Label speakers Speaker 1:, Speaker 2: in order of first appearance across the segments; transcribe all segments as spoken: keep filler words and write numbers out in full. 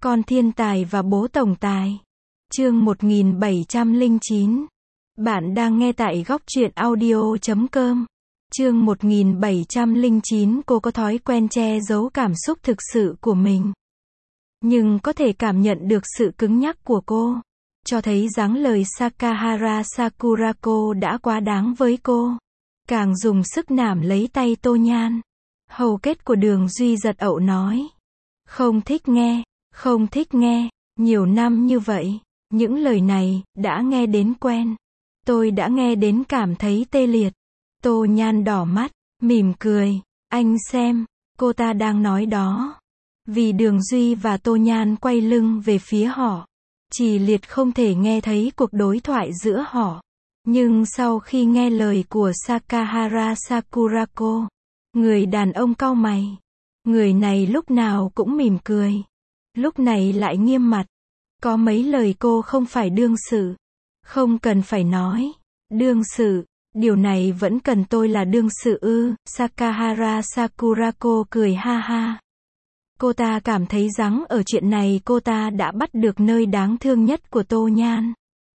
Speaker 1: Con thiên tài và bố tổng tài. Chương một nghìn bảy trăm lẻ chín. Bạn đang nghe tại góc truyện audio chấm com. Chương một nghìn bảy trăm lẻ chín. Cô có thói quen che giấu cảm xúc thực sự của mình, nhưng có thể cảm nhận được sự cứng nhắc của cô, cho thấy dáng lời Sakahara Sakurako đã quá đáng với cô. Càng dùng sức nắm lấy tay Tô Nhan. Hầu kết của Đường Duy giật ẩu nói. Không thích nghe, không thích nghe, nhiều năm như vậy, những lời này, đã nghe đến quen. Tôi đã nghe đến cảm thấy tê liệt. Tô Nhan đỏ mắt, mỉm cười, anh xem, cô ta đang nói đó. Vì Đường Duy và Tô Nhan quay lưng về phía họ, Chỉ Liệt không thể nghe thấy cuộc đối thoại giữa họ. Nhưng sau khi nghe lời của Sakahara Sakurako, người đàn ông cau mày. Người này lúc nào cũng mỉm cười, lúc này lại nghiêm mặt. Có mấy lời cô không phải đương sự. Không cần phải nói. Đương sự, điều này vẫn cần tôi là đương sự ư? Sakahara Sakurako cười ha ha. Cô ta cảm thấy rằng ở chuyện này cô ta đã bắt được nơi đáng thương nhất của Tô Nhan.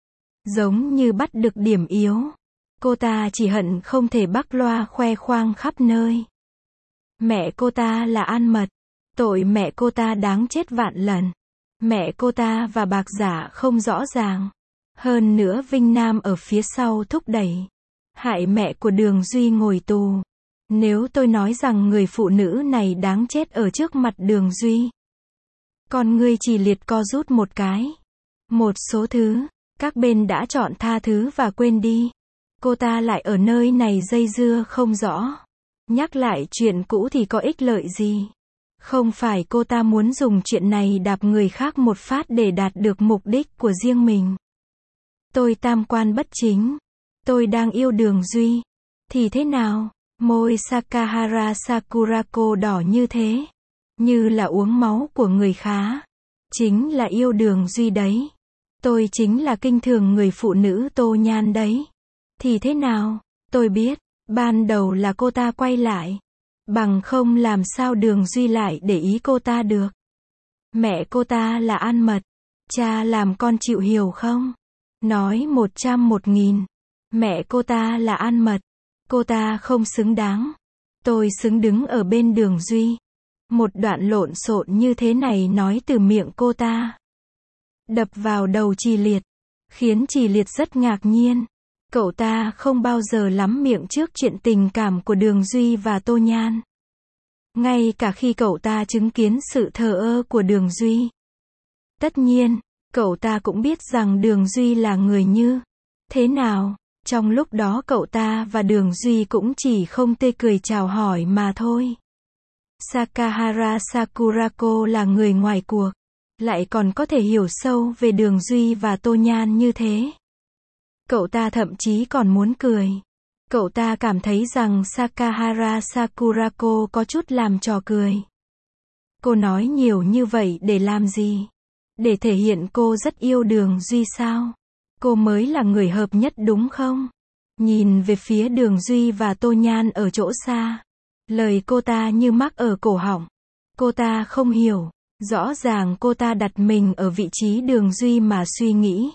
Speaker 1: Giống như bắt được điểm yếu. Cô ta chỉ hận không thể bắc loa khoe khoang khắp nơi. Mẹ cô ta là An Mật. Tội mẹ cô ta đáng chết vạn lần. Mẹ cô ta và Bạc Giả không rõ ràng. Hơn nữa Vinh Nam ở phía sau thúc đẩy. Hại mẹ của Đường Duy ngồi tù. Nếu tôi nói rằng người phụ nữ này đáng chết ở trước mặt Đường Duy. Con ngươi Chỉ Liệt co rút một cái. Một số thứ, các bên đã chọn tha thứ và quên đi. Cô ta lại ở nơi này dây dưa không rõ. Nhắc lại chuyện cũ thì có ích lợi gì? Không phải cô ta muốn dùng chuyện này đạp người khác một phát để đạt được mục đích của riêng mình. Tôi tam quan bất chính. Tôi đang yêu Đường Duy. Thì thế nào? Môi Sakahara Sakurako đỏ như thế. Như là uống máu của người khá. Chính là yêu Đường Duy đấy. Tôi chính là kinh thường người phụ nữ Tô Nhan đấy. Thì thế nào? Tôi biết. Ban đầu là cô ta quay lại. Bằng không làm sao Đường Duy lại để ý cô ta được. Mẹ cô ta là An Mật. Cha làm con chịu hiểu không? Nói một trăm một nghìn. Mẹ cô ta là An Mật. Cô ta không xứng đáng. Tôi xứng đứng ở bên Đường Duy. Một đoạn lộn xộn như thế này nói từ miệng cô ta. Đập vào đầu Chỉ Liệt. Khiến Chỉ Liệt rất ngạc nhiên. Cậu ta không bao giờ lắm miệng trước chuyện tình cảm của Đường Duy và Tô Nhan. Ngay cả khi cậu ta chứng kiến sự thờ ơ của Đường Duy. Tất nhiên, cậu ta cũng biết rằng Đường Duy là người như thế nào. Trong lúc đó cậu ta và Đường Duy cũng chỉ không tê cười chào hỏi mà thôi. Sakahara Sakurako là người ngoài cuộc. Lại còn có thể hiểu sâu về Đường Duy và Tô Nhan như thế. Cậu ta thậm chí còn muốn cười. Cậu ta cảm thấy rằng Sakahara Sakurako có chút làm trò cười. Cô nói nhiều như vậy để làm gì? Để thể hiện cô rất yêu Đường Duy sao? Cô mới là người hợp nhất đúng không? Nhìn về phía Đường Duy và Tô Nhan ở chỗ xa. Lời cô ta như mắc ở cổ họng. Cô ta không hiểu. Rõ ràng cô ta đặt mình ở vị trí Đường Duy mà suy nghĩ.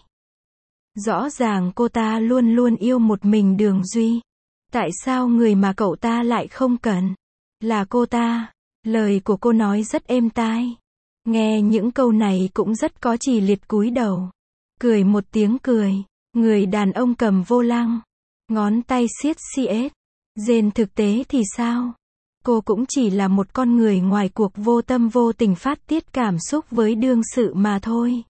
Speaker 1: Rõ ràng cô ta luôn luôn yêu một mình Đường Duy. Tại sao người mà cậu ta lại không cần? Là cô ta. Lời của cô nói rất êm tai. Nghe những câu này cũng rất có Chỉ Liệt cúi đầu. Cười một tiếng cười. Người đàn ông cầm vô lăng. Ngón tay siết xê ét. Trên thực tế thì sao? Cô cũng chỉ là một con người ngoài cuộc vô tâm vô tình phát tiết cảm xúc với đương sự mà thôi.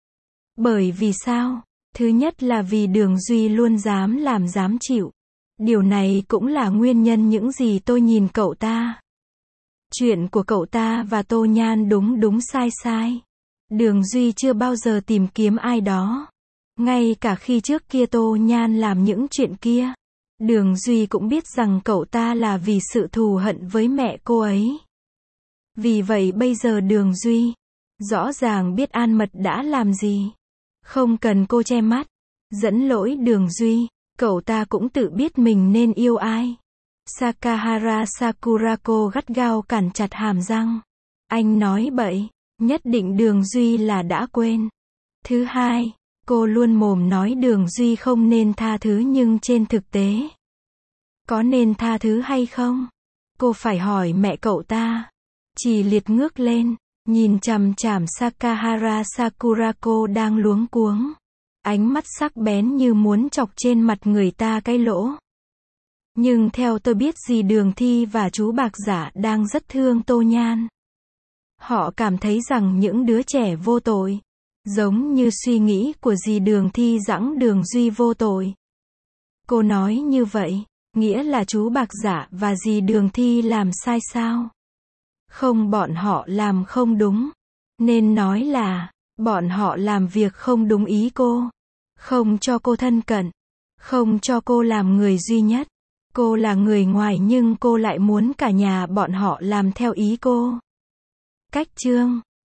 Speaker 1: Bởi vì sao? Thứ nhất là vì Đường Duy luôn dám làm dám chịu. Điều này cũng là nguyên nhân những gì tôi nhìn cậu ta. Chuyện của cậu ta và Tô Nhan đúng đúng sai sai. Đường Duy chưa bao giờ tìm kiếm ai đó. Ngay cả khi trước kia Tô Nhan làm những chuyện kia. Đường Duy cũng biết rằng cậu ta là vì sự thù hận với mẹ cô ấy. Vì vậy bây giờ Đường Duy rõ ràng biết An Mật đã làm gì. Không cần cô che mắt, dẫn lỗi Đường Duy, cậu ta cũng tự biết mình nên yêu ai. Sakahara Sakurako gắt gao cản chặt hàm răng. Anh nói bậy, Nhất định Đường Duy là đã quên. Thứ hai, cô luôn mồm nói Đường Duy không nên tha thứ nhưng trên thực tế, có nên tha thứ hay không? Cô phải hỏi mẹ cậu ta. Trì Liệt ngước lên, nhìn chằm chằm Sakahara Sakurako đang luống cuống. Ánh mắt sắc bén như muốn chọc trên mặt người ta cái lỗ. Nhưng theo tôi biết dì Đường Thi và chú Bạc Giả đang rất thương Tô Nhan. Họ cảm thấy rằng những đứa trẻ vô tội. Giống như suy nghĩ của dì Đường Thi rằng Đường Duy vô tội. Cô nói như vậy, nghĩa là chú Bạc Giả và dì Đường Thi làm sai sao? Không, bọn họ làm không đúng. Nên nói là, bọn họ làm việc không đúng ý cô. Không cho cô thân cận. Không cho cô làm người duy nhất. Cô là người ngoài nhưng cô lại muốn cả nhà bọn họ làm theo ý cô. Cách chương